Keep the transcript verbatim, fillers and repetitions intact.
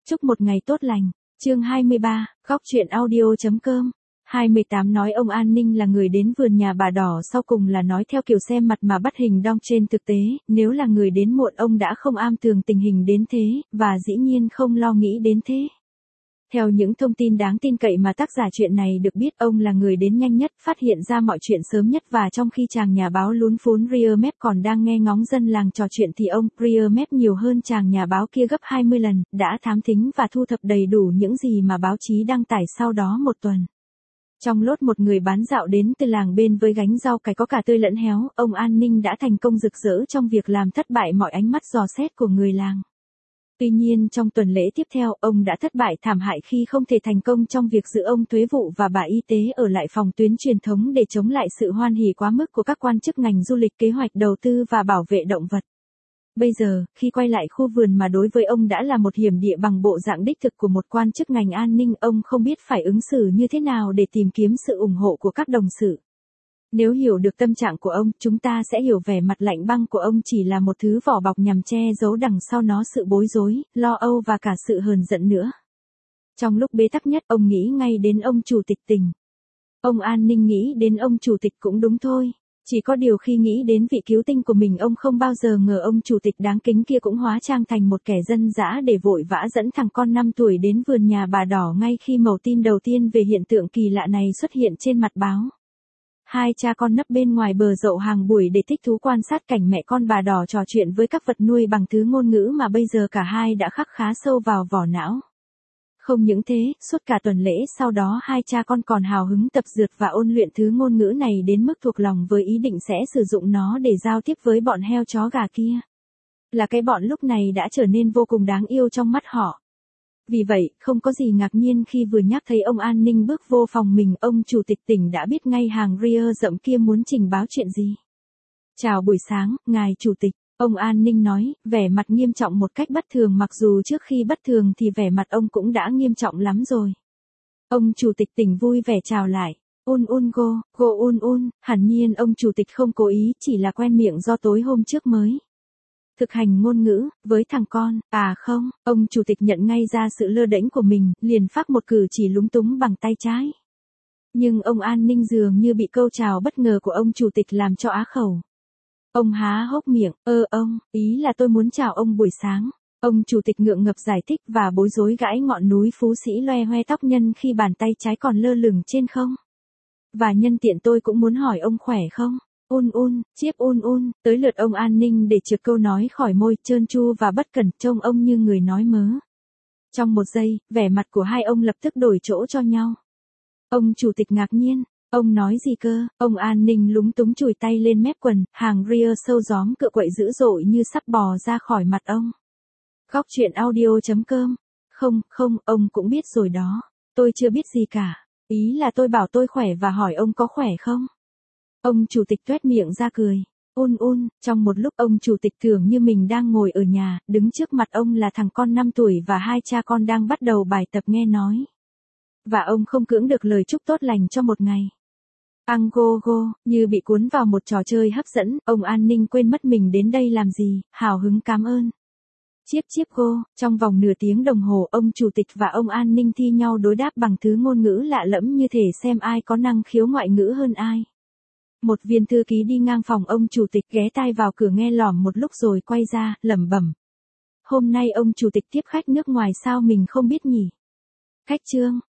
Chúc một ngày tốt lành. Chương hai mươi ba, góc truyện audio chấm com. hai mươi tám nói ông An Ninh là người đến vườn nhà bà Đỏ sau cùng là nói theo kiểu xem mặt mà bắt hình đong trên thực tế, nếu là người đến muộn ông đã không am tường tình hình đến thế, và dĩ nhiên không lo nghĩ đến thế. Theo những thông tin đáng tin cậy mà tác giả chuyện này được biết, ông là người đến nhanh nhất, phát hiện ra mọi chuyện sớm nhất, và trong khi chàng nhà báo lún phún Rear còn đang nghe ngóng dân làng trò chuyện thì ông Rear nhiều hơn chàng nhà báo kia gấp hai mươi lần, đã thám thính và thu thập đầy đủ những gì mà báo chí đăng tải sau đó một tuần. Trong lốt một người bán dạo đến từ làng bên với gánh rau cải có cả tươi lẫn héo, ông An Ninh đã thành công rực rỡ trong việc làm thất bại mọi ánh mắt dò xét của người làng. Tuy nhiên trong tuần lễ tiếp theo, ông đã thất bại thảm hại khi không thể thành công trong việc giữ ông thuế vụ và bà y tế ở lại phòng tuyến truyền thống để chống lại sự hoan hỉ quá mức của các quan chức ngành du lịch, kế hoạch đầu tư và bảo vệ động vật. Bây giờ, khi quay lại khu vườn mà đối với ông đã là một hiểm địa bằng bộ dạng đích thực của một quan chức ngành an ninh, ông không biết phải ứng xử như thế nào để tìm kiếm sự ủng hộ của các đồng sự. Nếu hiểu được tâm trạng của ông, chúng ta sẽ hiểu vẻ mặt lạnh băng của ông chỉ là một thứ vỏ bọc nhằm che giấu đằng sau nó sự bối rối, lo âu và cả sự hờn giận nữa. Trong lúc bế tắc nhất, ông nghĩ ngay đến ông chủ tịch tỉnh. Ông An Ninh nghĩ đến ông chủ tịch cũng đúng thôi. Chỉ có điều khi nghĩ đến vị cứu tinh của mình, ông không bao giờ ngờ ông chủ tịch đáng kính kia cũng hóa trang thành một kẻ dân dã để vội vã dẫn thằng con năm tuổi đến vườn nhà bà Đỏ ngay khi mẩu tin đầu tiên về hiện tượng kỳ lạ này xuất hiện trên mặt báo. Hai cha con nấp bên ngoài bờ dậu hàng buổi để thích thú quan sát cảnh mẹ con bà Đỏ trò chuyện với các vật nuôi bằng thứ ngôn ngữ mà bây giờ cả hai đã khắc khá sâu vào vỏ não. Không những thế, suốt cả tuần lễ sau đó hai cha con còn hào hứng tập dượt và ôn luyện thứ ngôn ngữ này đến mức thuộc lòng với ý định sẽ sử dụng nó để giao tiếp với bọn heo chó gà kia. Là cái bọn lúc này đã trở nên vô cùng đáng yêu trong mắt họ. Vì vậy, không có gì ngạc nhiên khi vừa nhắc thấy ông An Ninh bước vô phòng mình, ông chủ tịch tỉnh đã biết ngay hàng Rear rậm kia muốn trình báo chuyện gì. Chào buổi sáng, ngài chủ tịch. Ông An Ninh nói, vẻ mặt nghiêm trọng một cách bất thường, mặc dù trước khi bất thường thì vẻ mặt ông cũng đã nghiêm trọng lắm rồi. Ông chủ tịch tỉnh vui vẻ chào lại. Un un go, go un un, hẳn nhiên ông chủ tịch không cố ý, chỉ là quen miệng do tối hôm trước mới thực hành ngôn ngữ với thằng con. À không, ông chủ tịch nhận ngay ra sự lơ đễnh của mình, liền phát một cử chỉ lúng túng bằng tay trái. Nhưng ông An Ninh dường như bị câu chào bất ngờ của ông chủ tịch làm cho á khẩu. Ông há hốc miệng, ơ ông, ý là tôi muốn chào ông buổi sáng. Ông chủ tịch ngượng ngập giải thích và bối rối gãi ngọn núi Phú Sĩ loe hoe tóc nhân khi bàn tay trái còn lơ lửng trên không. Và nhân tiện tôi cũng muốn hỏi ông khỏe không? Un un, chiếc un un, tới lượt ông An Ninh để trượt câu nói khỏi môi, trơn tru và bất cẩn, trông ông như người nói mớ. Trong một giây, vẻ mặt của hai ông lập tức đổi chỗ cho nhau. Ông chủ tịch ngạc nhiên. Ông nói gì cơ? Ông An Ninh lúng túng chùi tay lên mép quần, hàng Rear sâu gióm cựa quậy dữ dội như sắp bò ra khỏi mặt ông. Góc truyện audio chấm com. Không, không, ông cũng biết rồi đó. Tôi chưa biết gì cả. Ý là tôi bảo tôi khỏe và hỏi ông có khỏe không? Ông chủ tịch tuét miệng ra cười. Un un, trong một lúc ông chủ tịch tưởng như mình đang ngồi ở nhà, đứng trước mặt ông là thằng con năm tuổi và hai cha con đang bắt đầu bài tập nghe nói. Và ông không cưỡng được lời chúc tốt lành cho một ngày. Ang go go, như bị cuốn vào một trò chơi hấp dẫn, ông An Ninh quên mất mình đến đây làm gì, hào hứng cảm ơn. Chiếp chiếp go, trong vòng nửa tiếng đồng hồ, ông chủ tịch và ông An Ninh thi nhau đối đáp bằng thứ ngôn ngữ lạ lẫm như thể xem ai có năng khiếu ngoại ngữ hơn ai. Một viên thư ký đi ngang phòng ông chủ tịch ghé tai vào cửa nghe lỏm một lúc rồi quay ra, lẩm bẩm. Hôm nay ông chủ tịch tiếp khách nước ngoài sao mình không biết nhỉ? Khách trương,